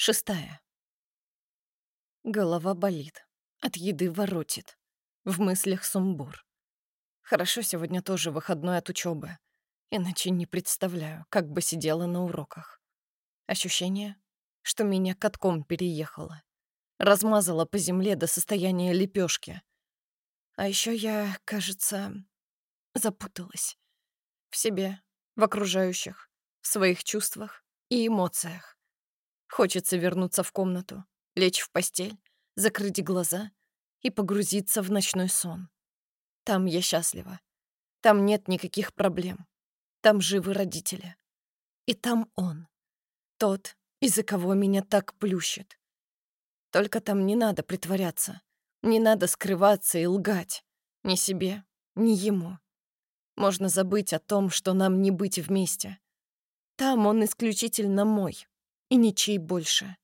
6. Голова болит. От еды воротит. В мыслях сумбур. Хорошо, сегодня тоже выходной от учебы. Иначе не представляю, как бы сидела на уроках. Ощущение, что меня катком переехало. Размазала по земле до состояния лепешки. А еще я, кажется, запуталась. В себе, в окружающих, в своих чувствах и эмоциях. Хочется вернуться в комнату, лечь в постель, закрыть глаза и погрузиться в ночной сон. Там я счастлива. Там нет никаких проблем. Там живы родители. И там он. Тот, из-за кого меня так плющит. Только там не надо притворяться. Не надо скрываться и лгать. Ни себе, ни ему. Можно забыть о том, что нам не быть вместе. Там он исключительно мой. И ничей больше.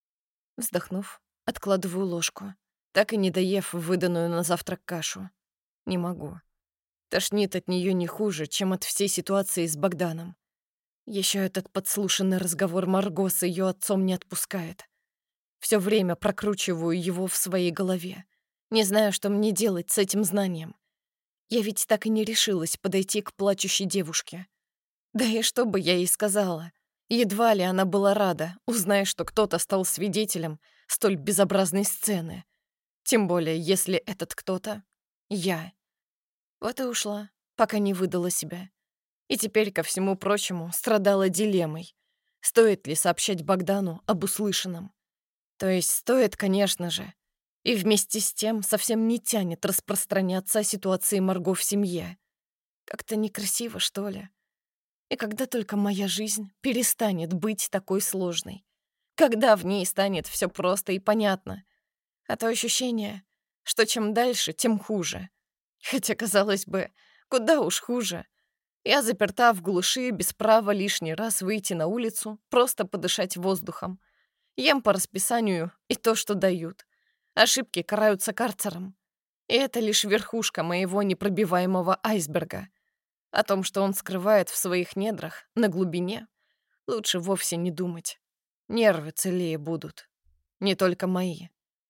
Вздохнув, откладываю ложку, так и не доев выданную на завтрак кашу. Не могу. Тошнит от нее не хуже, чем от всей ситуации с Богданом. Еще этот подслушанный разговор Марго с ее отцом не отпускает. Все время прокручиваю его в своей голове. Не знаю, что мне делать с этим знанием. Я ведь так и не решилась подойти к плачущей девушке. Да и что бы я ей сказала? Едва ли она была рада, узная, что кто-то стал свидетелем столь безобразной сцены. Тем более, если этот кто-то — я. Вот и ушла, пока не выдала себя. И теперь, ко всему прочему, страдала дилеммой. Стоит ли сообщать Богдану об услышанном? То есть стоит, конечно же. И вместе с тем совсем не тянет распространяться о ситуации Марго в семье. Как-то некрасиво, что ли. И когда только моя жизнь перестанет быть такой сложной? Когда в ней станет все просто и понятно? А то ощущение, что чем дальше, тем хуже. Хотя, казалось бы, куда уж хуже. Я заперта в глуши, без права лишний раз выйти на улицу, просто подышать воздухом. Ем по расписанию и то, что дают. Ошибки караются карцером. И это лишь верхушка моего непробиваемого айсберга. О том, что он скрывает в своих недрах, на глубине, лучше вовсе не думать. Нервы целее будут. Не только мои.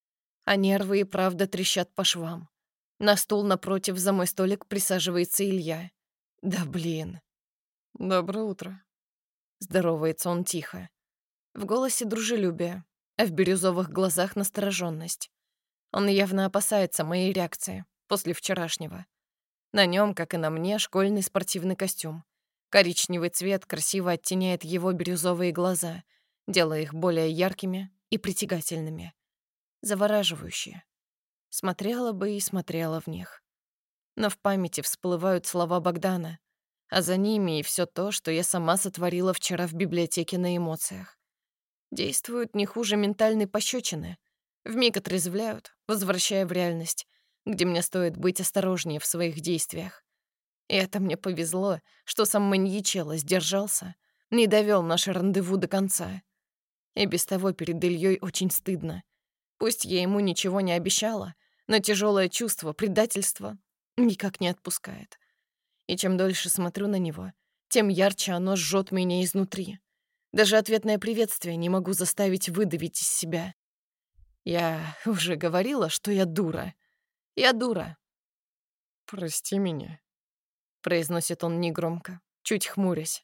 А нервы и правда трещат по швам. На стул напротив за мой столик присаживается Илья. Да блин. «Доброе утро», — здоровается он тихо. В голосе дружелюбие, а в бирюзовых глазах настороженность. Он явно опасается моей реакции после вчерашнего. На нем, как и на мне, школьный спортивный костюм. Коричневый цвет красиво оттеняет его бирюзовые глаза, делая их более яркими и притягательными. Завораживающие. Смотрела бы и смотрела в них. Но в памяти всплывают слова Богдана, а за ними и все то, что я сама сотворила вчера в библиотеке на эмоциях. Действуют не хуже ментальной пощечины. Вмиг отрезвляют, возвращая в реальность, где мне стоит быть осторожнее в своих действиях. И это мне повезло, что сам маньячелло сдержался, не довел наше рандеву до конца. И без того перед Ильей очень стыдно. Пусть я ему ничего не обещала, но тяжелое чувство предательства никак не отпускает. И чем дольше смотрю на него, тем ярче оно жжет меня изнутри. Даже ответное приветствие не могу заставить выдавить из себя. Я уже говорила, что я дура. Я дура. «Прости меня. Произносит он негромко, чуть хмурясь.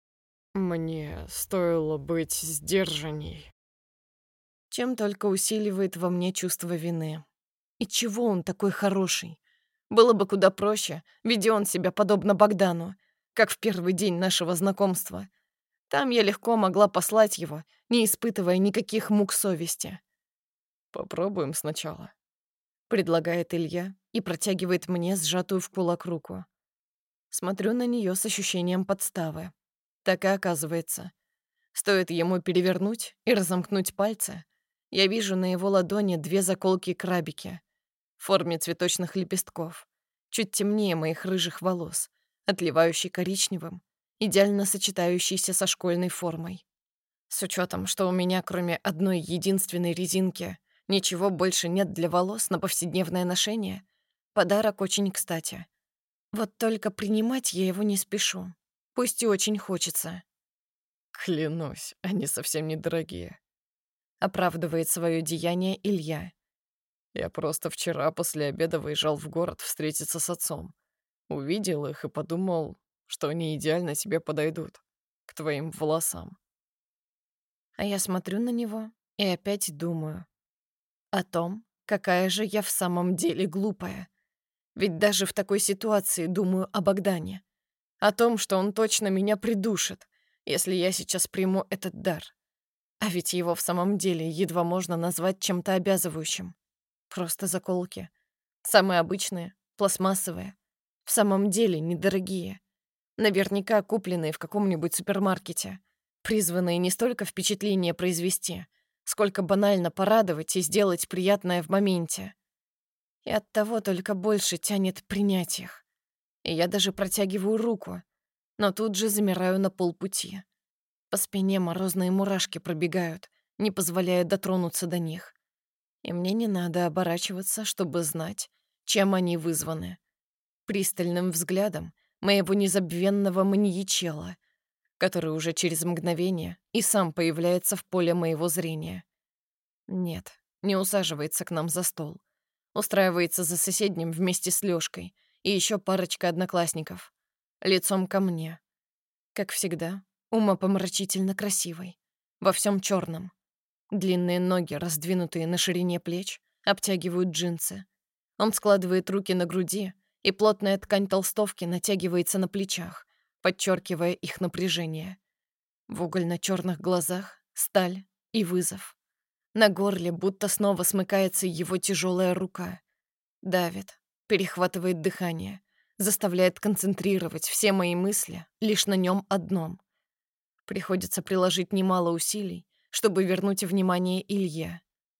Мне стоило быть сдержанней». Чем только усиливает во мне чувство вины. И чего он такой хороший? Было бы куда проще, ведь он себя подобно Богдану, как в первый день нашего знакомства. Там я легко могла послать его, не испытывая никаких мук совести. «Попробуем сначала». Предлагает Илья и протягивает мне сжатую в кулак руку. Смотрю на нее с ощущением подставы. Так и оказывается. Стоит ему перевернуть и разомкнуть пальцы, я вижу на его ладони две заколки-крабики в форме цветочных лепестков, чуть темнее моих рыжих волос, отливающий коричневым, идеально сочетающийся со школьной формой. С учетом, что у меня, кроме одной единственной резинки, ничего больше нет для волос на повседневное ношение, подарок очень кстати. Вот только принимать я его не спешу. Пусть и очень хочется. Клянусь, они совсем недорогие. Оправдывает свое деяние Илья. Я просто вчера после обеда выезжал в город встретиться с отцом. Увидел их и подумал, что они идеально тебе подойдут. К твоим волосам. А я смотрю на него и опять думаю о том, какая же я в самом деле глупая. Ведь даже в такой ситуации думаю о Богдане. О том, что он точно меня придушит, если я сейчас приму этот дар. А ведь его в самом деле едва можно назвать чем-то обязывающим. Просто заколки. Самые обычные, пластмассовые. В самом деле недорогие. Наверняка купленные в каком-нибудь супермаркете. Призванные не столько впечатление произвести, сколько банально порадовать и сделать приятное в моменте. И оттого только больше тянет принять их. И я даже протягиваю руку, но тут же замираю на полпути. По спине морозные мурашки пробегают, не позволяя дотронуться до них. И мне не надо оборачиваться, чтобы знать, чем они вызваны. Пристальным взглядом моего незабвенного маньячела, который уже через мгновение и сам появляется в поле моего зрения. Нет, не усаживается к нам за стол. Устраивается за соседним вместе с Лёшкой и еще парочкой одноклассников. Лицом ко мне. Как всегда, умопомрачительно красивый. Во всем черном. Длинные ноги, раздвинутые на ширине плеч, обтягивают джинсы. Он складывает руки на груди, и плотная ткань толстовки натягивается на плечах, подчеркивая их напряжение. В угольно-черных глазах сталь и вызов. На горле будто снова смыкается его тяжелая рука. Давит, перехватывает дыхание, заставляет концентрировать все мои мысли лишь на нем одном. Приходится приложить немало усилий, чтобы вернуть внимание Илье.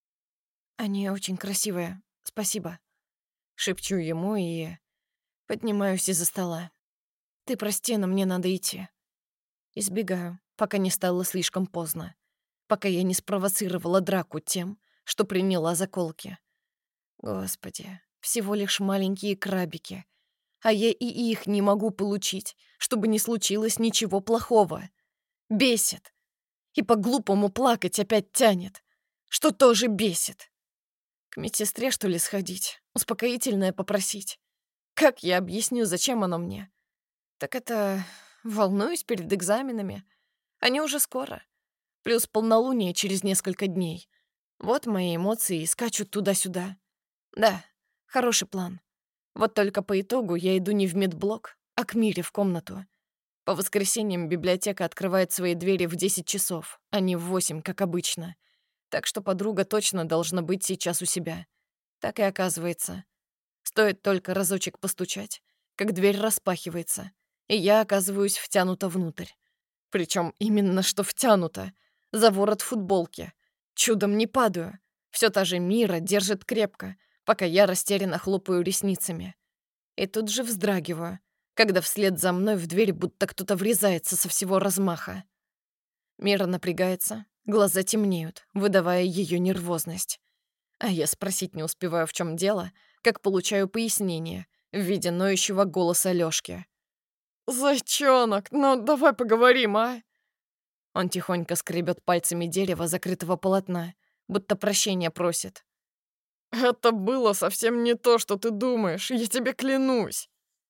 «Они очень красивые, спасибо», — шепчу ему и поднимаюсь из-за стола. «Ты прости, но мне надо идти». Избегаю, пока не стало слишком поздно, пока я не спровоцировала драку тем, что приняла заколки. Господи, всего лишь маленькие крабики, а я и их не могу получить, чтобы не случилось ничего плохого. Бесит. И по-глупому плакать опять тянет, что тоже бесит. К медсестре, что ли, сходить, успокоительное попросить? Как я объясню, зачем оно мне? Так это волнуюсь перед экзаменами. Они уже скоро. Плюс полнолуние через несколько дней. Вот мои эмоции и скачут туда-сюда. Да, хороший план. Вот только по итогу я иду не в медблок, а к Мире в комнату. По воскресеньям библиотека открывает свои двери в 10 часов, а не в 8, как обычно. Так что подруга точно должна быть сейчас у себя. Так и оказывается. Стоит только разочек постучать, как дверь распахивается, и я оказываюсь втянута внутрь. Причем именно что втянута, за ворот футболки. Чудом не падаю. Все та же Мира держит крепко, пока я растерянно хлопаю ресницами. И тут же вздрагиваю, когда вслед за мной в дверь будто кто-то врезается со всего размаха. Мира напрягается, глаза темнеют, выдавая ее нервозность. А я спросить не успеваю, в чем дело, как получаю пояснение в виде ноющего голоса Лёшки. «Зайчонок, ну давай поговорим, а?» Он тихонько скребет пальцами дерево закрытого полотна, будто прощения просит. «Это было совсем не то, что ты думаешь, я тебе клянусь!»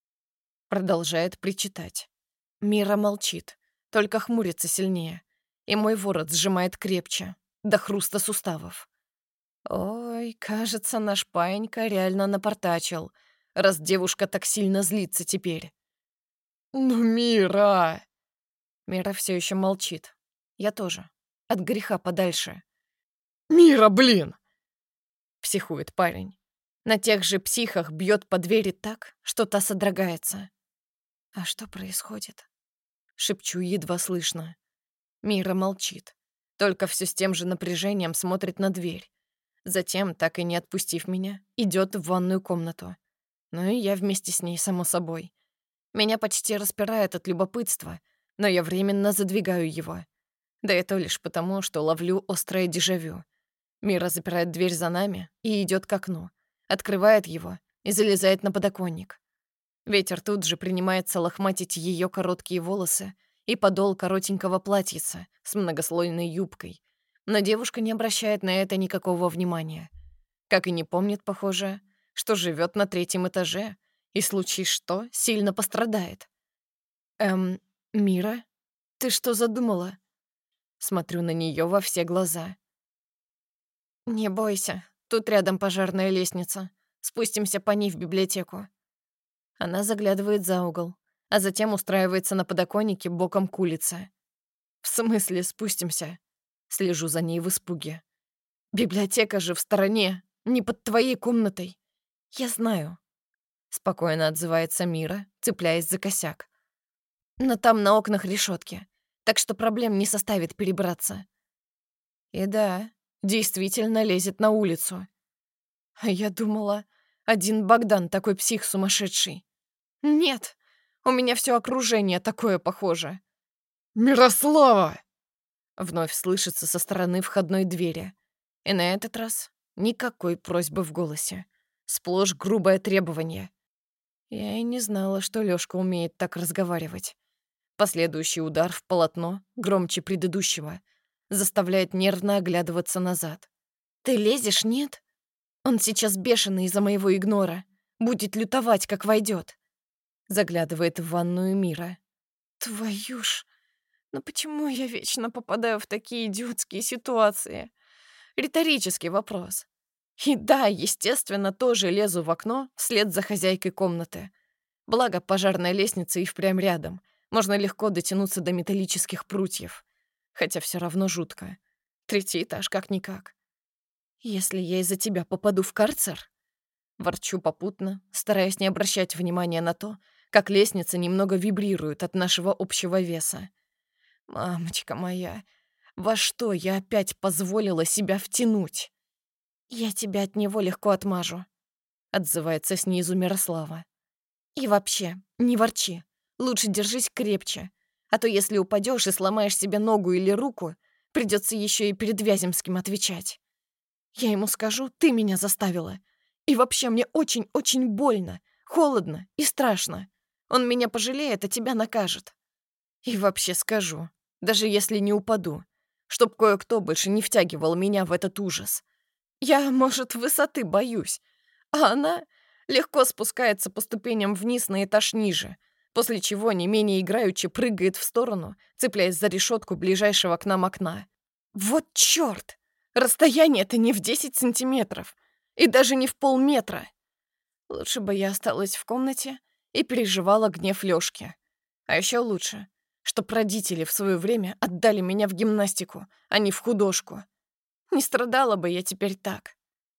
Продолжает причитать. Мира молчит, только хмурится сильнее, и мой ворот сжимает крепче, до хруста суставов. Ой, кажется, наш паинька реально напортачил, раз девушка так сильно злится теперь. «Ну, Мира!» Мира все еще молчит. Я тоже. От греха подальше. «Мира, блин!» Психует парень. На тех же психах бьет по двери так, что та содрогается. А что происходит? Шепчу едва слышно. Мира молчит. Только все с тем же напряжением смотрит на дверь. Затем, так и не отпустив меня, идет в ванную комнату. Ну и я вместе с ней, само собой. Меня почти распирает от любопытства, но я временно задвигаю его. Да и то лишь потому, что ловлю острое дежавю. Мира запирает дверь за нами и идет к окну, открывает его и залезает на подоконник. Ветер тут же принимается лохматить ее короткие волосы и подол коротенького платьица с многослойной юбкой, Но девушка не обращает на это никакого внимания. Как и не помнит, похоже, что живет на 3-м этаже и, случись что, сильно пострадает. Мира, ты что задумала? Смотрю на нее во все глаза. Не бойся, тут рядом пожарная лестница. Спустимся по ней в библиотеку. Она заглядывает за угол, а затем устраивается на подоконнике боком к улице. В смысле спустимся? Слежу за ней в испуге. Библиотека же в стороне, не под твоей комнатой. Я знаю. Спокойно отзывается Мира, цепляясь за косяк. Но там на окнах решетки, так что проблем не составит перебраться. И да, действительно лезет на улицу. А я думала, один Богдан такой псих сумасшедший. Нет, у меня все окружение такое похоже. «Мирослава!» Вновь слышится со стороны входной двери. И на этот раз никакой просьбы в голосе. Сплошь грубое требование. Я и не знала, что Лёшка умеет так разговаривать. Последующий удар в полотно, громче предыдущего, заставляет нервно оглядываться назад. «Ты лезешь, нет? Он сейчас бешеный из-за моего игнора. Будет лютовать, как войдет. Заглядывает в ванную Мира. «Твою ж! Ну почему я вечно попадаю в такие идиотские ситуации?» Риторический вопрос. И да, естественно, тоже лезу в окно вслед за хозяйкой комнаты. Благо, пожарная лестница и впрямь рядом. Можно легко дотянуться до металлических прутьев. Хотя все равно жутко. 3-й этаж как-никак. Если я из-за тебя попаду в карцер... Ворчу попутно, стараясь не обращать внимания на то, как лестница немного вибрирует от нашего общего веса. Мамочка моя, во что я опять позволила себя втянуть? Я тебя от него легко отмажу, отзывается снизу Мирослава. И вообще, не ворчи. Лучше держись крепче. А то если упадешь и сломаешь себе ногу или руку, придется еще и перед Вяземским отвечать. Я ему скажу, ты меня заставила. И вообще мне очень-очень больно, холодно и страшно. Он меня пожалеет, а тебя накажет. И вообще скажу, даже если не упаду, чтоб кое-кто больше не втягивал меня в этот ужас. Я, может, высоты боюсь, а она легко спускается по ступеням вниз на этаж ниже, после чего не менее играючи прыгает в сторону, цепляясь за решетку ближайшего к нам окна. Вот чёрт! Расстояние-то не в 10 сантиметров и даже не в полметра. Лучше бы я осталась в комнате и переживала гнев Лёшки. А ещё лучше, чтоб родители в своё время отдали меня в гимнастику, а не в художку. Не страдала бы я теперь так.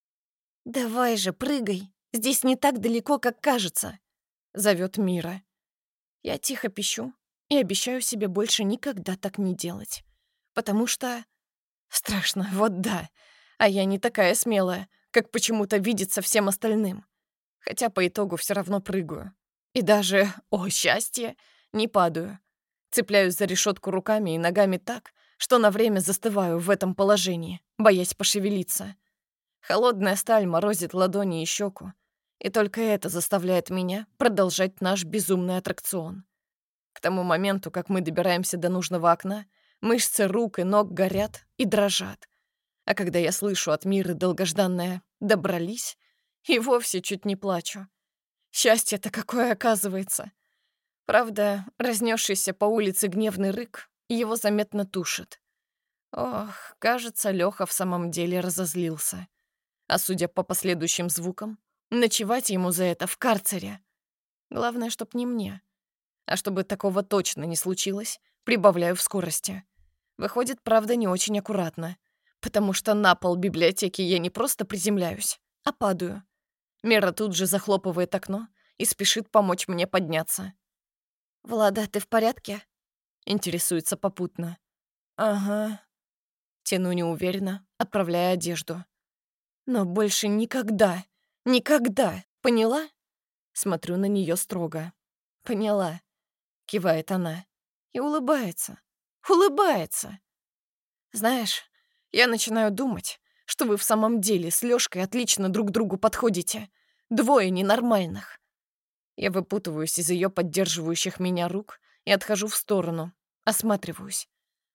«Давай же, прыгай, здесь не так далеко, как кажется», — зовёт Мира. Я тихо пищу и обещаю себе больше никогда так не делать. Потому что... Страшно, вот да. А я не такая смелая, как почему-то видится всем остальным. Хотя по итогу все равно прыгаю. И даже, о счастье, не падаю. Цепляюсь за решетку руками и ногами так, что на время застываю в этом положении, боясь пошевелиться. Холодная сталь морозит ладони и щеку, и только это заставляет меня продолжать наш безумный аттракцион. К тому моменту, как мы добираемся до нужного окна, мышцы рук и ног горят и дрожат. А когда я слышу от Миры долгожданное «добрались», и вовсе чуть не плачу. Счастье-то какое оказывается. Правда, разнесшийся по улице гневный рык его заметно тушит. Ох, кажется, Лёха в самом деле разозлился. А судя по последующим звукам, ночевать ему за это в карцере. Главное, чтоб не мне. А чтобы такого точно не случилось, прибавляю в скорости. Выходит, правда, не очень аккуратно, потому что на пол библиотеки я не просто приземляюсь, а падаю. Мира тут же захлопывает окно и спешит помочь мне подняться. «Влада, ты в порядке?» — интересуется попутно. «Ага». Тяну неуверенно, отправляя одежду. «Но больше никогда, никогда, поняла?» Смотрю на нее строго. «Поняла», — кивает она и улыбается. Улыбается. Знаешь, я начинаю думать, что вы в самом деле с Лёшкой отлично друг другу подходите. Двое ненормальных. Я выпутываюсь из её поддерживающих меня рук и отхожу в сторону, осматриваюсь.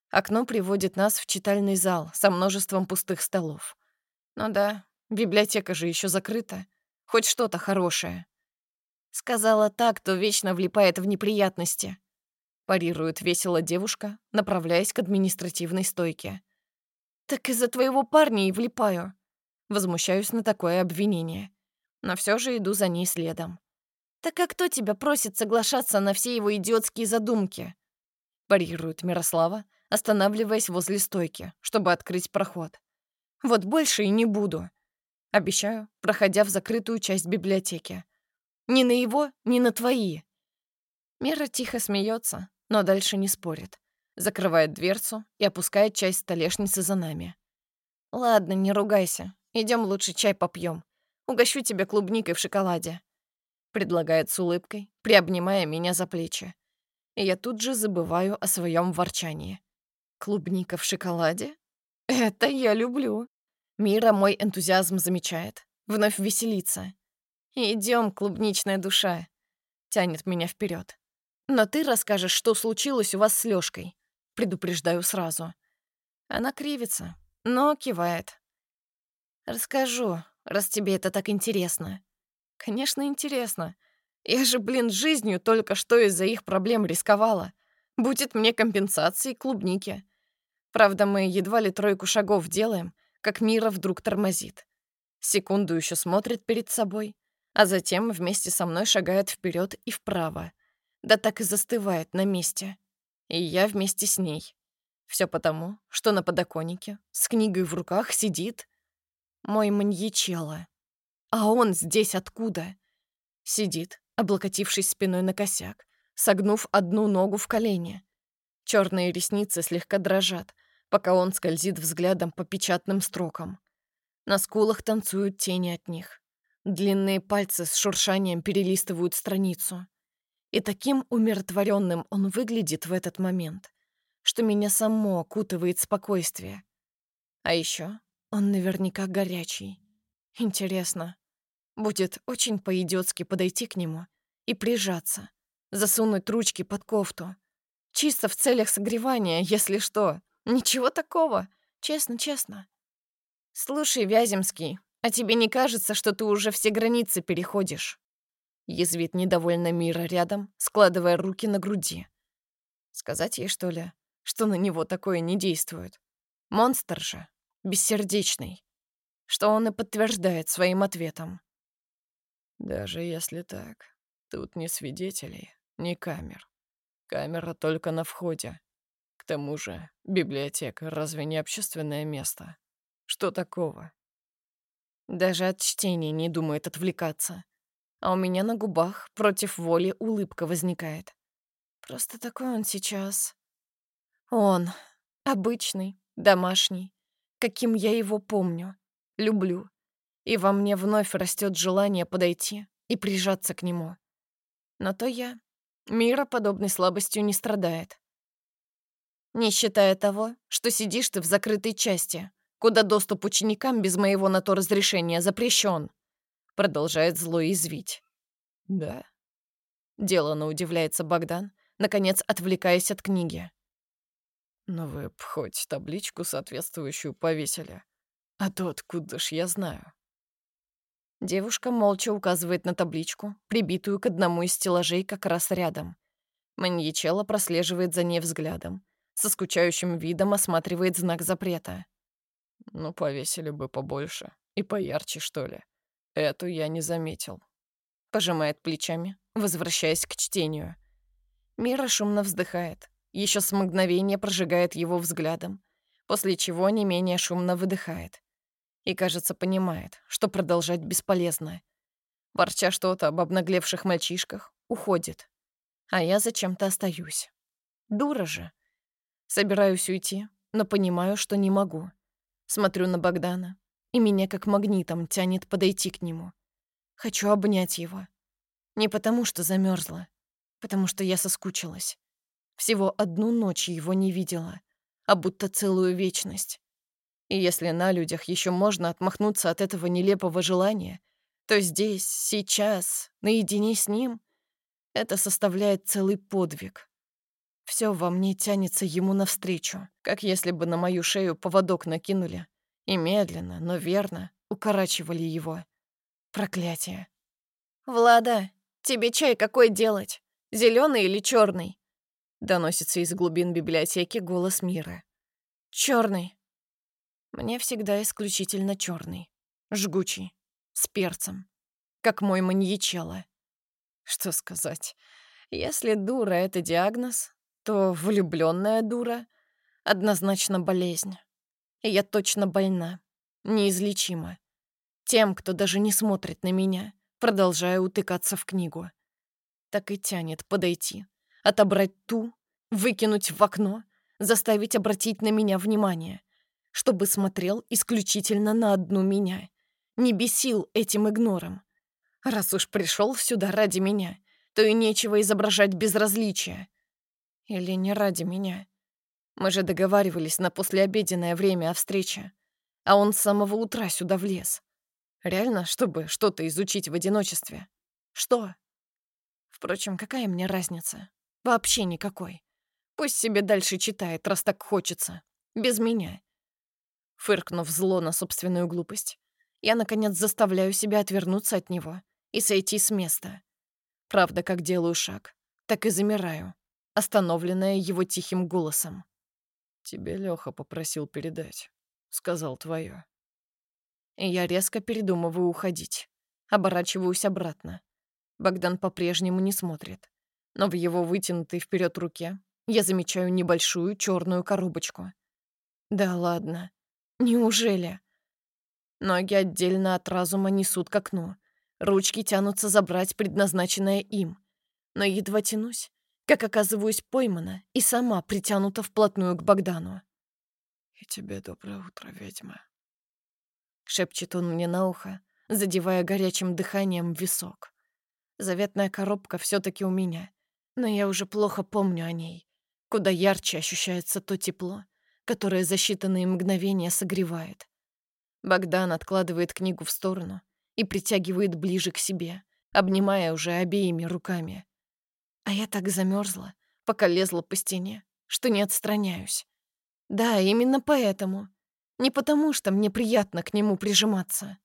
Окно приводит нас в читальный зал со множеством пустых столов. Ну да, библиотека же еще закрыта. Хоть что-то хорошее. Сказала так, кто вечно влипает в неприятности. Парирует весело девушка, направляясь к административной стойке. Так из-за твоего парня и влипаю. Возмущаюсь на такое обвинение. Но все же иду за ней следом. Так а кто тебя просит соглашаться на все его идиотские задумки? Парирует Мирослава, останавливаясь возле стойки, чтобы открыть проход. Вот больше и не буду. Обещаю, проходя в закрытую часть библиотеки. Ни на его, ни на твои. Мира тихо смеется, но дальше не спорит. Закрывает дверцу и опускает часть столешницы за нами. Ладно, не ругайся. Идем лучше чай попьем. Угощу тебя клубникой в шоколаде. Предлагает с улыбкой, приобнимая меня за плечи. И я тут же забываю о своем ворчании. Клубника в шоколаде? Это я люблю. Мира мой энтузиазм замечает. Вновь веселится. Идем, клубничная душа. Тянет меня вперед. Но ты расскажешь, что случилось у вас с Лёшкой. Предупреждаю сразу. Она кривится, но кивает. Расскажу, раз тебе это так интересно. Конечно, интересно. Я же, жизнью только что из-за их проблем рисковала. Будет мне компенсации клубники. Правда, мы едва ли 3 шагов делаем, как Мира вдруг тормозит. Секунду еще смотрит перед собой, а затем вместе со мной шагает вперед и вправо. Да так и застывает на месте. И я вместе с ней. Все потому, что на подоконнике с книгой в руках сидит мой маньячелло. А он здесь откуда? Сидит, облокотившись спиной на косяк, согнув одну ногу в колени. Черные ресницы слегка дрожат, пока он скользит взглядом по печатным строкам. На скулах танцуют тени от них. Длинные пальцы с шуршанием перелистывают страницу. И таким умиротворенным он выглядит в этот момент, что меня само окутывает спокойствие. А еще он наверняка горячий. Интересно, будет очень по-идиотски подойти к нему и прижаться, засунуть ручки под кофту. Чисто в целях согревания, если что. Ничего такого. Честно. Слушай, Вяземский, а тебе не кажется, что ты уже все границы переходишь? Язвит недовольно Мира рядом, складывая руки на груди. Сказать ей, что ли, что на него такое не действует? Монстр же, бессердечный. Что он и подтверждает своим ответом. Даже если так, тут ни свидетелей, ни камер. Камера только на входе. К тому же, библиотека разве не общественное место? Что такого? Даже от чтения не думает отвлекаться. А у меня на губах против воли улыбка возникает. Просто такой он сейчас. Он. Обычный, домашний. Каким я его помню. Люблю. И во мне вновь растет желание подойти и прижаться к нему. Но то я. Мира подобной слабостью не страдает. Не считая того, что сидишь ты в закрытой части, куда доступ ученикам без моего на то разрешения запрещен. Продолжает зло извить. Да. Делано удивляется Богдан, наконец отвлекаясь от книги. Но вы б хоть табличку соответствующую повесили. А то откуда ж я знаю? Девушка молча указывает на табличку, прибитую к одному из стеллажей как раз рядом. Маньячелло прослеживает за ней взглядом. Со скучающим видом осматривает знак запрета. Ну, повесили бы побольше. И поярче, что ли. Эту я не заметил. Пожимает плечами, возвращаясь к чтению. Мира шумно вздыхает. Еще с мгновения прожигает его взглядом, после чего не менее шумно выдыхает. И, кажется, понимает, что продолжать бесполезно. Ворча что-то об обнаглевших мальчишках, уходит. А я зачем-то остаюсь. Дура же. Собираюсь уйти, но понимаю, что не могу. Смотрю на Богдана, и меня как магнитом тянет подойти к нему. Хочу обнять его. Не потому, что замерзла, потому что я соскучилась. Всего одну ночь его не видела, а будто целую вечность. И если на людях еще можно отмахнуться от этого нелепого желания, то здесь, сейчас, наедине с ним, это составляет целый подвиг. Все во мне тянется ему навстречу, как если бы на мою шею поводок накинули и медленно, но верно укорачивали его. Проклятие. «Влада, тебе чай какой делать? Зеленый или черный? Доносится из глубин библиотеки голос Миры. Черный. Мне всегда исключительно черный, жгучий, с перцем, как мой маньячелло. Что сказать? Если дура — это диагноз, то влюбленная дура — однозначно болезнь. И я точно больна, неизлечима. Тем, кто даже не смотрит на меня, продолжая утыкаться в книгу. Так и тянет подойти, отобрать ту, выкинуть в окно, заставить обратить на меня внимание, чтобы смотрел исключительно на одну меня, не бесил этим игнором. Раз уж пришел сюда ради меня, то и нечего изображать безразличие. Или не ради меня. Мы же договаривались на послеобеденное время о встрече, а он с самого утра сюда влез. Реально, чтобы что-то изучить в одиночестве? Что? Впрочем, какая мне разница? Вообще никакой. Пусть себе дальше читает, раз так хочется. Без меня. Фыркнув зло на собственную глупость, я, наконец, заставляю себя отвернуться от него и сойти с места. Правда, как делаю шаг, так и замираю, остановленная его тихим голосом. «Тебе Лёха попросил передать. Сказал твоё». И я резко передумываю уходить. Оборачиваюсь обратно. Богдан по-прежнему не смотрит. Но в его вытянутой вперед руке я замечаю небольшую черную коробочку. Да ладно. Неужели? Ноги отдельно от разума несут к окну. Ручки тянутся забрать предназначенное им. Но едва тянусь, как оказываюсь поймана и сама притянута вплотную к Богдану. «И тебе доброе утро, ведьма», — шепчет он мне на ухо, задевая горячим дыханием висок. Заветная коробка все-таки у меня, но я уже плохо помню о ней. Куда ярче ощущается то тепло, которое за считанные мгновения согревает. Богдан откладывает книгу в сторону и притягивает ближе к себе, обнимая уже обеими руками. А я так замерзла, пока лезла по стене, что не отстраняюсь. Да, именно поэтому. Не потому, что мне приятно к нему прижиматься.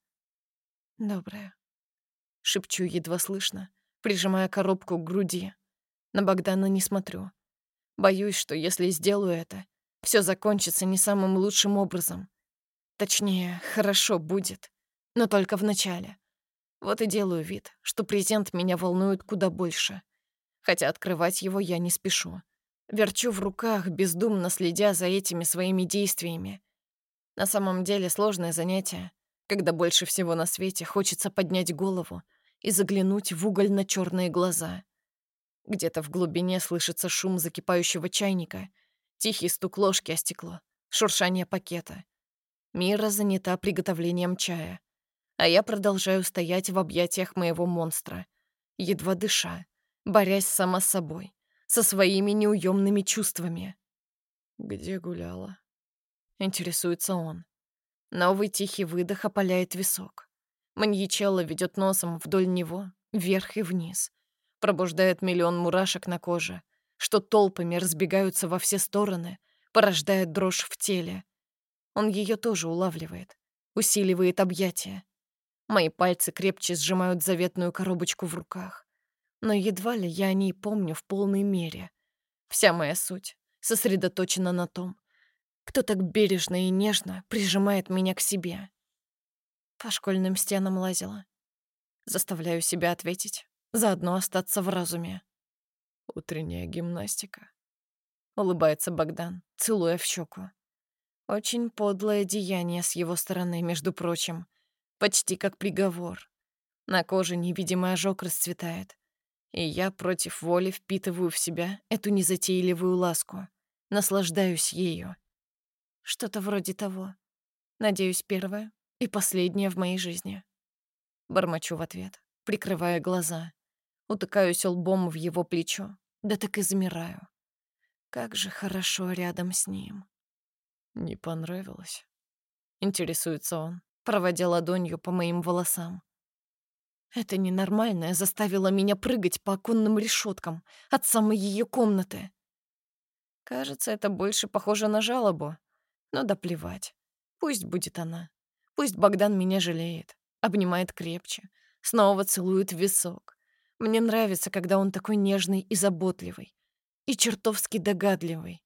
Доброе. Шепчу едва слышно, прижимая коробку к груди. На Богдана не смотрю. Боюсь, что если сделаю это, все закончится не самым лучшим образом. Точнее, хорошо будет, но только в начале. Вот и делаю вид, что презент меня волнует куда больше. Хотя открывать его я не спешу. Верчу в руках, бездумно следя за этими своими действиями. На самом деле сложное занятие, когда больше всего на свете хочется поднять голову и заглянуть в угольно-черные глаза. Где-то в глубине слышится шум закипающего чайника, тихий стук ложки о стекло, шуршание пакета. Мира занята приготовлением чая, а я продолжаю стоять в объятиях моего монстра, едва дыша, борясь сама с собой, со своими неуемными чувствами. «Где гуляла?» — интересуется он. Новый тихий выдох опаляет висок. Маньячелло ведет носом вдоль него, вверх и вниз. Пробуждает миллион мурашек на коже, что толпами разбегаются во все стороны, порождает дрожь в теле. Он ее тоже улавливает, усиливает объятия. Мои пальцы крепче сжимают заветную коробочку в руках. Но едва ли я о ней помню в полной мере. Вся моя суть сосредоточена на том, кто так бережно и нежно прижимает меня к себе. По школьным стенам лазила. Заставляю себя ответить, заодно остаться в разуме. «Утренняя гимнастика». Улыбается Богдан, целуя в щеку. Очень подлое деяние с его стороны, между прочим. Почти как приговор. На коже невидимый ожог расцветает. И я против воли впитываю в себя эту незатейливую ласку. Наслаждаюсь ею. Что-то вроде того. Надеюсь, первое и последнее в моей жизни. Бормочу в ответ, прикрывая глаза. Утыкаюсь лбом в его плечо, да так и замираю. Как же хорошо рядом с ним. «Не понравилось?» — интересуется он, проводя ладонью по моим волосам. Это ненормальное заставило меня прыгать по оконным решеткам от самой ее комнаты. Кажется, это больше похоже на жалобу. Но да плевать. Пусть будет она. Пусть Богдан меня жалеет, обнимает крепче, снова целует в висок. Мне нравится, когда он такой нежный и заботливый, и чертовски догадливый.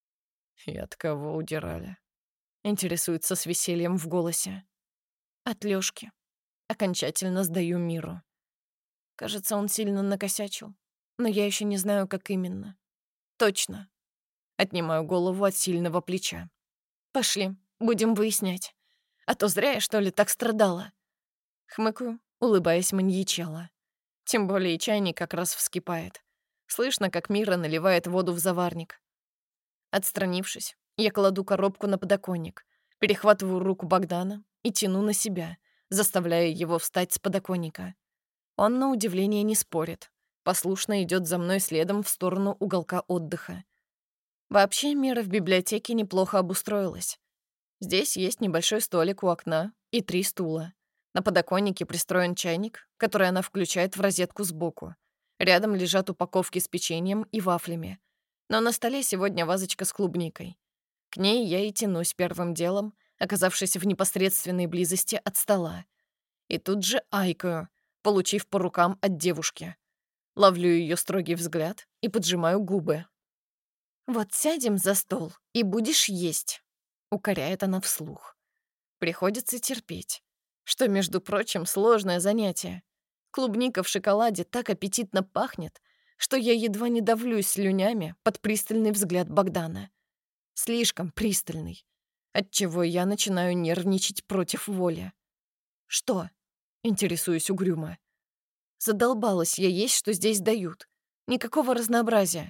И от кого удирали? Интересуется с весельем в голосе. От Лёшки. Окончательно сдаю миру. Кажется, он сильно накосячил, но я еще не знаю, как именно. Точно. Отнимаю голову от сильного плеча. Пошли, будем выяснять. А то зря я, что ли, так страдала. Хмыкаю, улыбаясь маньячела. Тем более чайник как раз вскипает. Слышно, как Мира наливает воду в заварник. Отстранившись, я кладу коробку на подоконник, перехватываю руку Богдана и тяну на себя, заставляя его встать с подоконника. Он, на удивление, не спорит. Послушно идет за мной следом в сторону уголка отдыха. Вообще, Мира в библиотеке неплохо обустроилась. Здесь есть небольшой столик у окна и 3 стула. На подоконнике пристроен чайник, который она включает в розетку сбоку. Рядом лежат упаковки с печеньем и вафлями. Но на столе сегодня вазочка с клубникой. К ней я и тянусь первым делом, оказавшись в непосредственной близости от стола. И тут же айкаю, получив по рукам от девушки. Ловлю ее строгий взгляд и поджимаю губы. «Вот сядем за стол и будешь есть», — укоряет она вслух. Приходится терпеть, что, между прочим, сложное занятие. Клубника в шоколаде так аппетитно пахнет, что я едва не давлюсь слюнями под пристальный взгляд Богдана. Слишком пристальный, отчего я начинаю нервничать против воли. «Что?» — интересуюсь угрюмо. Задолбалась я есть, что здесь дают. Никакого разнообразия.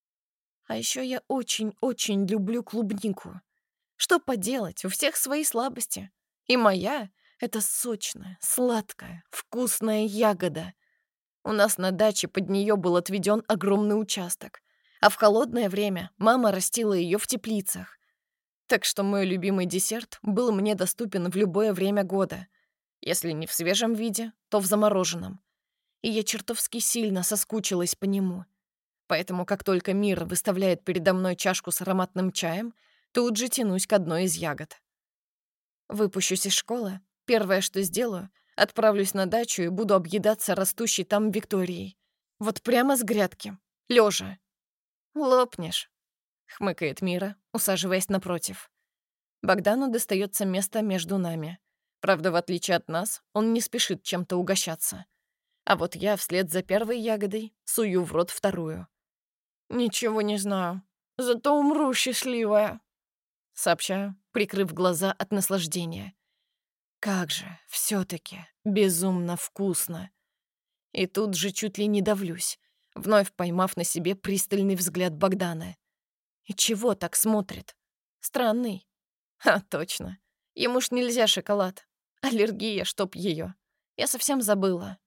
А еще я очень-очень люблю клубнику. Что поделать, у всех свои слабости. И моя — это сочная, сладкая, вкусная ягода. У нас на даче под нее был отведен огромный участок, а в холодное время мама растила ее в теплицах. Так что мой любимый десерт был мне доступен в любое время года. Если не в свежем виде, то в замороженном. И я чертовски сильно соскучилась по нему. Поэтому, как только Мир выставляет передо мной чашку с ароматным чаем, тут же тянусь к одной из ягод. Выпущусь из школы, первое, что сделаю, отправлюсь на дачу и буду объедаться растущей там Викторией. Вот прямо с грядки, лежа. «Лопнешь», — хмыкает Мира, усаживаясь напротив. Богдану достается место между нами. Правда, в отличие от нас, он не спешит чем-то угощаться. А вот я вслед за первой ягодой сую в рот вторую. «Ничего не знаю, зато умру счастливая», — сообщаю, прикрыв глаза от наслаждения. Как же, все-таки безумно вкусно. И тут же чуть ли не давлюсь, вновь поймав на себе пристальный взгляд Богдана. И чего так смотрит? Странный. А, точно. Ему ж нельзя шоколад. Аллергия, чтоб ее. Я совсем забыла.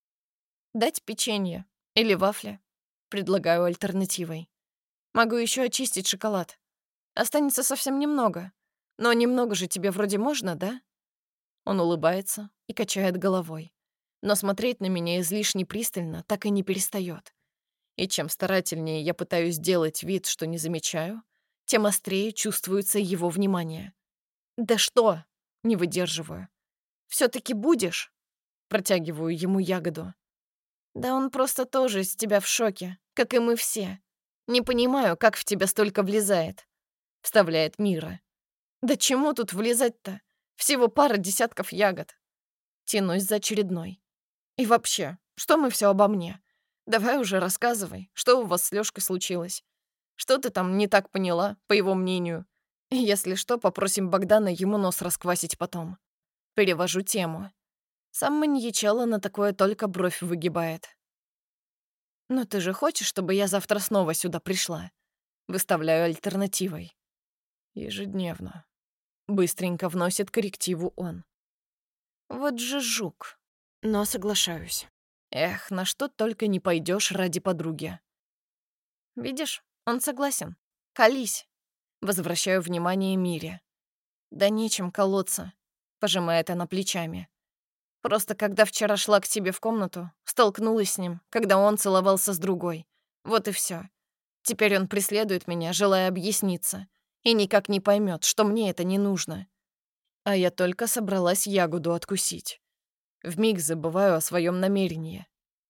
Дать печенье или вафли? Предлагаю альтернативой. Могу еще очистить шоколад. Останется совсем немного. Но немного же тебе вроде можно, да? Он улыбается и качает головой. Но смотреть на меня излишне пристально так и не перестает. И чем старательнее я пытаюсь сделать вид, что не замечаю, тем острее чувствуется его внимание. «Да что?» — не выдерживаю. «Все-таки будешь?» — протягиваю ему ягоду. «Да он просто тоже из тебя в шоке, как и мы все. Не понимаю, как в тебя столько влезает», — вставляет Мира. «Да чему тут влезать-то? Всего пара десятков ягод». Тянусь за очередной. «И вообще, что мы все обо мне? Давай уже рассказывай, что у вас с Лёшкой случилось? Что ты там не так поняла, по его мнению? И если что, попросим Богдана ему нос расквасить потом». Перевожу тему. Сам маньячелло на такое только бровь выгибает. «Но ты же хочешь, чтобы я завтра снова сюда пришла?» Выставляю альтернативой. «Ежедневно». Быстренько вносит коррективу он. Вот же жук. Но соглашаюсь. Эх, на что только не пойдешь ради подруги. Видишь, он согласен. Колись. Возвращаю внимание Мире. Да нечем колоться. Пожимает она плечами. Просто когда вчера шла к тебе в комнату, столкнулась с ним, когда он целовался с другой. Вот и все. Теперь он преследует меня, желая объясниться, и никак не поймет, что мне это не нужно. А я только собралась ягоду откусить. Вмиг забываю о своем намерении.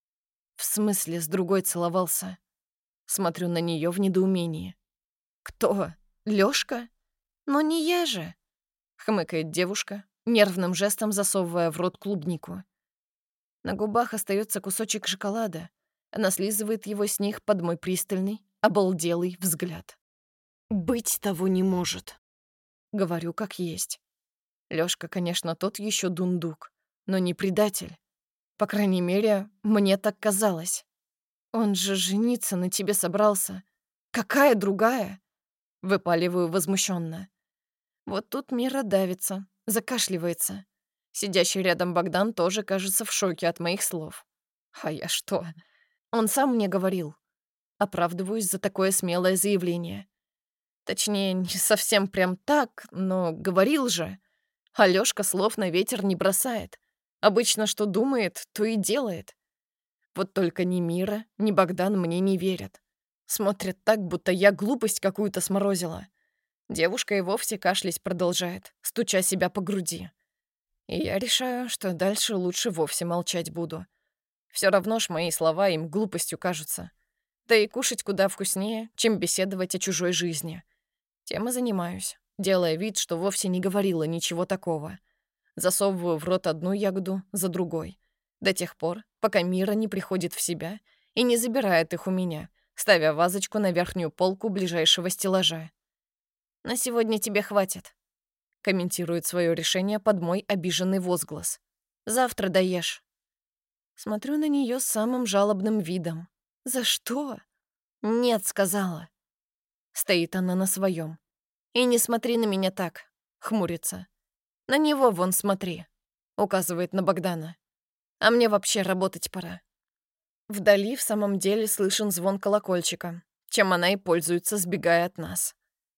В смысле, с другой целовался? Смотрю на нее в недоумении. Кто? Лёшка? Но не я же. Хмыкает девушка, нервным жестом засовывая в рот клубнику. На губах остается кусочек шоколада. Она слизывает его с них под мой пристальный, обалделый взгляд. «Быть того не может», — говорю как есть. Лёшка, конечно, тот еще дундук, но не предатель. По крайней мере, мне так казалось. Он же жениться на тебе собрался. Какая другая? Выпаливаю возмущенно. Вот тут Мира давится, закашливается. Сидящий рядом Богдан тоже кажется в шоке от моих слов. А я что? Он сам мне говорил. Оправдываюсь за такое смелое заявление. Точнее, не совсем прям так, но говорил же. Алёшка слов на ветер не бросает. Обычно что думает, то и делает. Вот только ни Мира, ни Богдан мне не верят. Смотрят так, будто я глупость какую-то сморозила. Девушка и вовсе кашлять продолжает, стуча себя по груди. И я решаю, что дальше лучше вовсе молчать буду. Все равно ж мои слова им глупостью кажутся. Да и кушать куда вкуснее, чем беседовать о чужой жизни. Тем и занимаюсь, делая вид, что вовсе не говорила ничего такого. Засовываю в рот одну ягоду за другой. До тех пор, пока Мира не приходит в себя и не забирает их у меня, ставя вазочку на верхнюю полку ближайшего стеллажа. «На сегодня тебе хватит», — комментирует свое решение под мой обиженный возглас. «Завтра доешь». Смотрю на нее с самым жалобным видом. «За что?» «Нет», — сказала. Стоит она на своем. «И не смотри на меня так», — хмурится. «На него вон смотри», — указывает на Богдана. «А мне вообще работать пора». Вдали в самом деле слышен звон колокольчика, чем она и пользуется, сбегая от нас.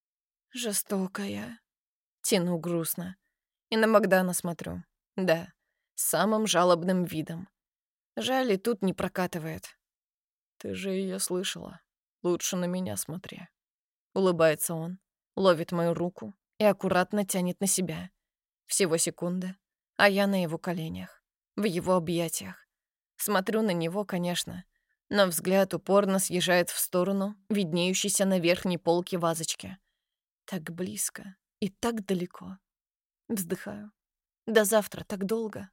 «Жестокая», — тяну грустно. И на Богдана смотрю. Да, с самым жалобным видом. Жаль, и тут не прокатывает. Ты же ее слышала. Лучше на меня смотри. Улыбается он, ловит мою руку и аккуратно тянет на себя. Всего секунда, а я на его коленях, в его объятиях. Смотрю на него, конечно, но взгляд упорно съезжает в сторону, виднеющейся на верхней полке вазочки. Так близко и так далеко. Вздыхаю. До завтра так долго.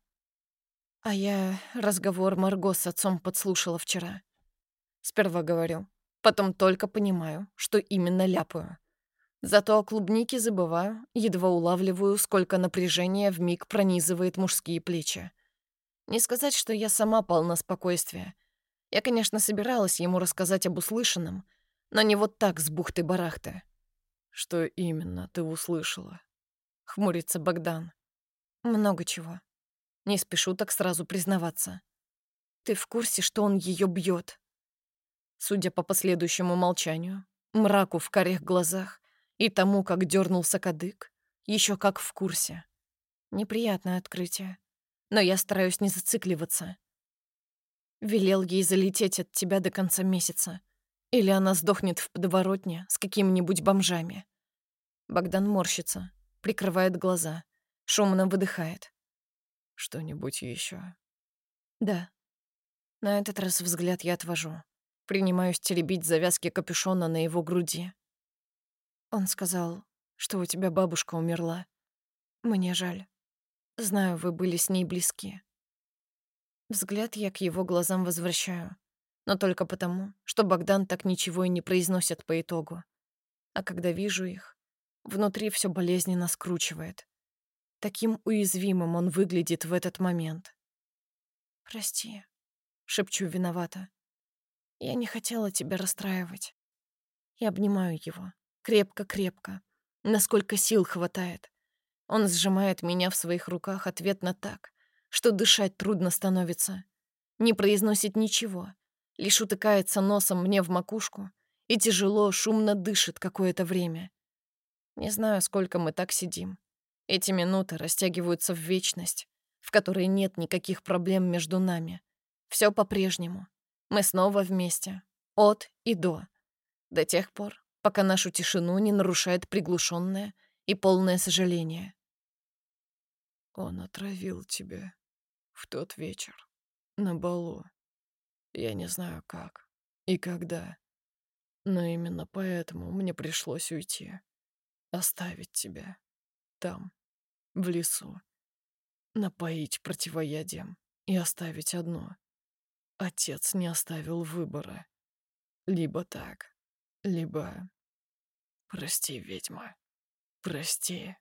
А я разговор Марго с отцом подслушала вчера. Сперва говорю, потом только понимаю, что именно ляпаю. Зато о клубнике забываю, едва улавливаю, сколько напряжения вмиг пронизывает мужские плечи. Не сказать, что я сама полна спокойствия. Я, конечно, собиралась ему рассказать об услышанном, но не вот так с бухты-барахты. Что именно ты услышала? Хмурится Богдан. Много чего. Не спешу так сразу признаваться. Ты в курсе, что он ее бьет? Судя по последующему молчанию, мраку в карих глазах и тому, как дернулся кадык, еще как в курсе. Неприятное открытие, но я стараюсь не зацикливаться. Велел ей залететь от тебя до конца месяца, или она сдохнет в подворотне с какими-нибудь бомжами. Богдан морщится, прикрывает глаза, шумно выдыхает. Что-нибудь еще? Да. На этот раз взгляд я отвожу. Принимаюсь теребить завязки капюшона на его груди. Он сказал, что у тебя бабушка умерла. Мне жаль. Знаю, вы были с ней близки. Взгляд я к его глазам возвращаю, но только потому, что Богдан так ничего и не произносит по итогу. А когда вижу их, внутри все болезненно скручивает. Таким уязвимым он выглядит в этот момент. «Прости», — шепчу виновата. «Я не хотела тебя расстраивать». И обнимаю его. Крепко-крепко. Насколько сил хватает. Он сжимает меня в своих руках ответно так, что дышать трудно становится. Не произносит ничего. Лишь утыкается носом мне в макушку и тяжело, шумно дышит какое-то время. Не знаю, сколько мы так сидим. Эти минуты растягиваются в вечность, в которой нет никаких проблем между нами. Все по-прежнему. Мы снова вместе. От и до. До тех пор, пока нашу тишину не нарушает приглушенное и полное сожаление. Он отравил тебя в тот вечер на балу. Я не знаю как и когда, но именно поэтому мне пришлось уйти. Оставить тебя там, в лесу, напоить противоядием и оставить одно. Отец не оставил выбора. Либо так, либо... Прости, ведьма, прости.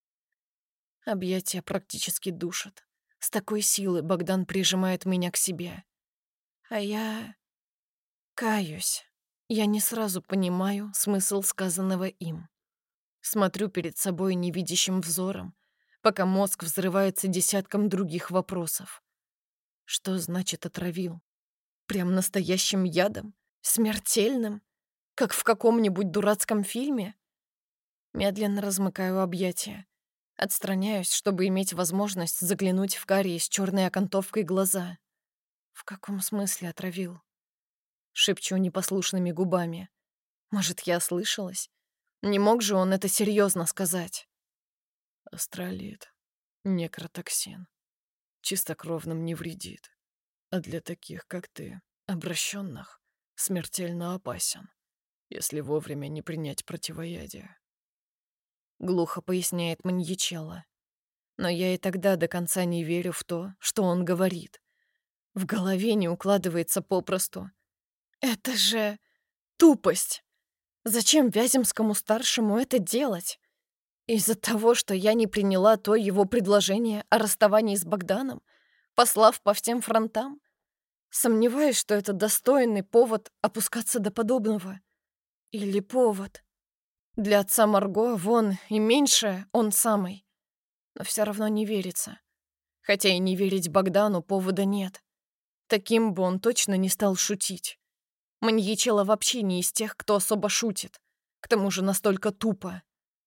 Объятия практически душат. С такой силой Богдан прижимает меня к себе. А я... каюсь. Я не сразу понимаю смысл сказанного им. Смотрю перед собой невидящим взором, пока мозг взрывается десятком других вопросов. Что значит отравил? Прям настоящим ядом? Смертельным? Как в каком-нибудь дурацком фильме? Медленно размыкаю объятия. Отстраняюсь, чтобы иметь возможность заглянуть в карие с черной окантовкой глаза. В каком смысле отравил? Шепчу непослушными губами. Может, я ослышалась? Не мог же он это серьезно сказать? Астролит, некротоксин. Чистокровным не вредит. А для таких, как ты, обращенных, смертельно опасен, если вовремя не принять противоядие. Глухо поясняет маньячелло. Но я и тогда до конца не верю в то, что он говорит. В голове не укладывается попросту. Это же тупость. Зачем Вяземскому-старшему это делать? Из-за того, что я не приняла то его предложение о расставании с Богданом, послав по всем фронтам? Сомневаюсь, что это достойный повод опускаться до подобного. Или повод. Для отца Марго вон и меньше он самый. Но все равно не верится. Хотя и не верить Богдану повода нет. Таким бы он точно не стал шутить. Маньячелло вообще не из тех, кто особо шутит. К тому же настолько тупо.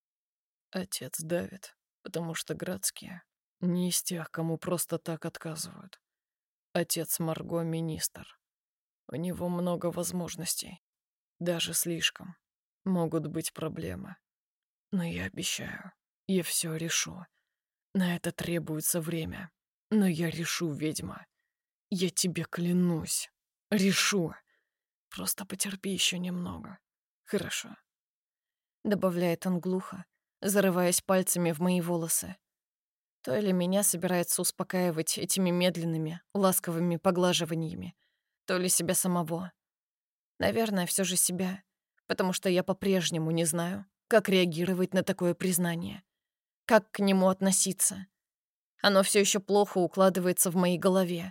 Отец давит, потому что Градские не из тех, кому просто так отказывают. Отец Марго — министр. У него много возможностей. Даже слишком. Могут быть проблемы. Но я обещаю, я все решу. На это требуется время. Но я решу, ведьма. Я тебе клянусь. Решу. Просто потерпи еще немного. Хорошо. Добавляет он глухо, зарываясь пальцами в мои волосы. То ли меня собирается успокаивать этими медленными, ласковыми поглаживаниями, то ли себя самого. Наверное, все же себя, потому что я по-прежнему не знаю, как реагировать на такое признание, как к нему относиться. Оно все еще плохо укладывается в моей голове.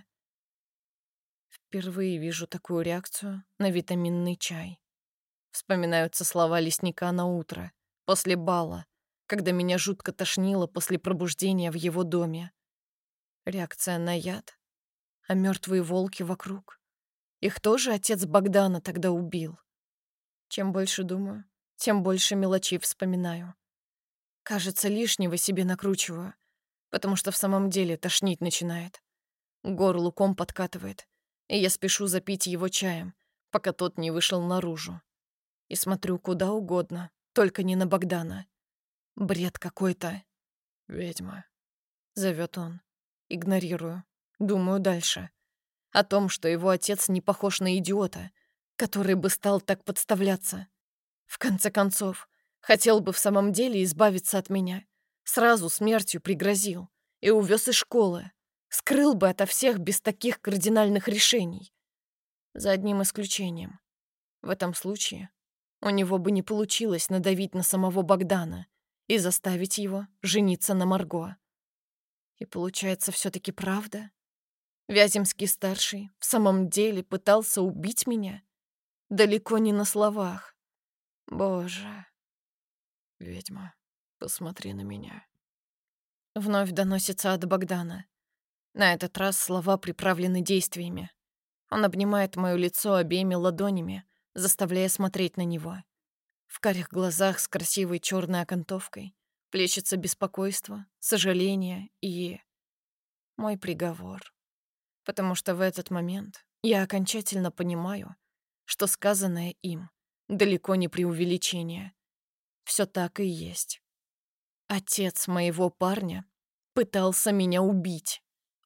Впервые вижу такую реакцию на витаминный чай. Вспоминаются слова лесника на утро, после бала, когда меня жутко тошнило после пробуждения в его доме. Реакция на яд, а мертвые волки вокруг. Их тоже отец Богдана тогда убил. Чем больше думаю, тем больше мелочей вспоминаю. Кажется, лишнего себе накручиваю, потому что в самом деле тошнить начинает. К горлу ком подкатывает, и я спешу запить его чаем, пока тот не вышел наружу. И смотрю куда угодно, только не на Богдана. Бред какой-то. Ведьма. Зовет он. Игнорирую. Думаю дальше. О том, что его отец не похож на идиота, который бы стал так подставляться. В конце концов, хотел бы в самом деле избавиться от меня. Сразу смертью пригрозил и увез из школы. Скрыл бы ото всех без таких кардинальных решений. За одним исключением. В этом случае у него бы не получилось надавить на самого Богдана и заставить его жениться на Марго. И получается, все-таки правда? Вяземский-старший в самом деле пытался убить меня? Далеко не на словах. Боже. Ведьма, посмотри на меня. Вновь доносится от Богдана. На этот раз слова приправлены действиями. Он обнимает мое лицо обеими ладонями, заставляя смотреть на него. В карих глазах с красивой черной окантовкой плещется беспокойство, сожаление и... мой приговор. Потому что в этот момент я окончательно понимаю, что сказанное им далеко не преувеличение. Все так и есть. Отец моего парня пытался меня убить.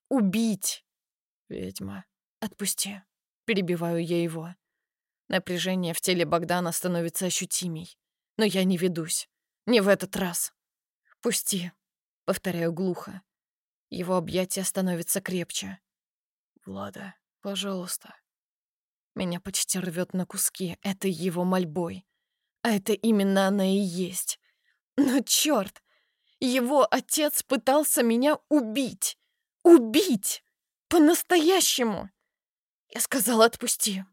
Убить! Ведьма, отпусти. Перебиваю я его. Напряжение в теле Богдана становится ощутимей. Но я не ведусь. Не в этот раз. «Пусти», — повторяю глухо. Его объятия становятся крепче. «Влада, пожалуйста». Меня почти рвет на куски этой его мольбой. А это именно она и есть. Но черт! Его отец пытался меня убить. Убить! По-настоящему! Я сказала, отпусти.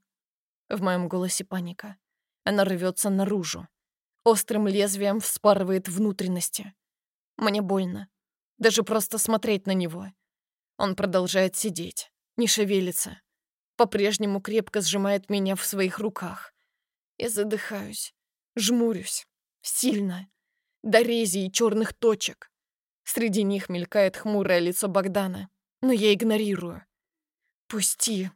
В моем голосе паника. Она рвется наружу. Острым лезвием вспарывает внутренности. Мне больно. Даже просто смотреть на него. Он продолжает сидеть, не шевелится. По-прежнему крепко сжимает меня в своих руках. Я задыхаюсь, жмурюсь. Сильно. До рези и черных точек. Среди них мелькает хмурое лицо Богдана, но я игнорирую. «Пусти!»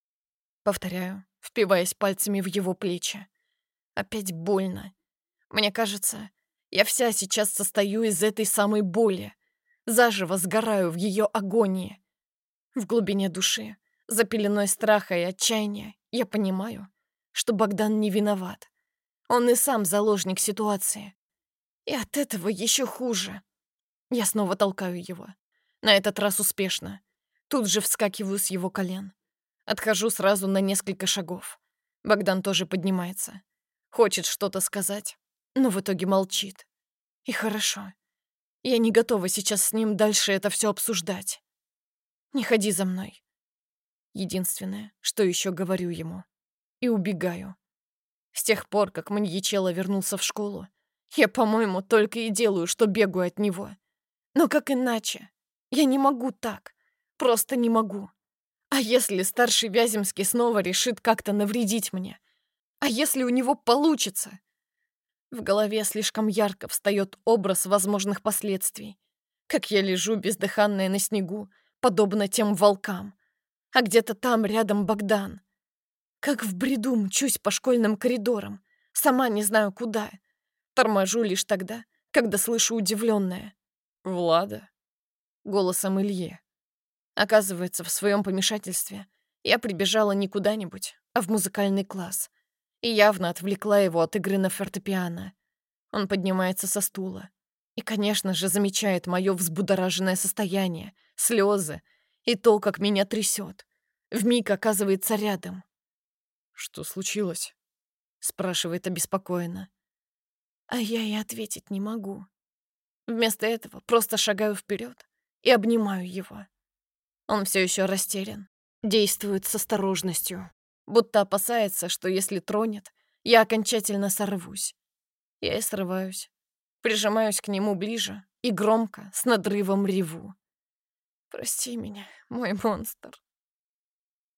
Повторяю, впиваясь пальцами в его плечи. Опять больно. Мне кажется, я вся сейчас состою из этой самой боли. Заживо сгораю в ее агонии. В глубине души, за пеленой страха и отчаяния, я понимаю, что Богдан не виноват. Он и сам заложник ситуации. И от этого еще хуже. Я снова толкаю его. На этот раз успешно. Тут же вскакиваю с его колен. Отхожу сразу на несколько шагов. Богдан тоже поднимается. Хочет что-то сказать, но в итоге молчит. И хорошо. Я не готова сейчас с ним дальше это все обсуждать. Не ходи за мной. Единственное, что еще говорю ему. И убегаю. С тех пор, как маньячелло вернулся в школу, я, по-моему, только и делаю, что бегаю от него. Но как иначе? Я не могу так. Просто не могу. А если старший Вяземский снова решит как-то навредить мне? А если у него получится? В голове слишком ярко встает образ возможных последствий. Как я лежу бездыханная на снегу, подобно тем волкам. А где-то там рядом Богдан. Как в бреду мчусь по школьным коридорам. Сама не знаю куда. Торможу лишь тогда, когда слышу удивленное: «Влада?» Голосом Ильи. Оказывается, в своем помешательстве я прибежала не куда-нибудь, а в музыкальный класс. И явно отвлекла его от игры на фортепиано. Он поднимается со стула. И, конечно же, замечает мое взбудораженное состояние, слезы и то, как меня трясет. Вмиг оказывается рядом. «Что случилось?» — спрашивает обеспокоенно. А я и ответить не могу. Вместо этого просто шагаю вперед и обнимаю его. Он все еще растерян, действует с осторожностью, будто опасается, что если тронет, я окончательно сорвусь. Я и срываюсь, прижимаюсь к нему ближе и громко, с надрывом реву. «Прости меня, мой монстр.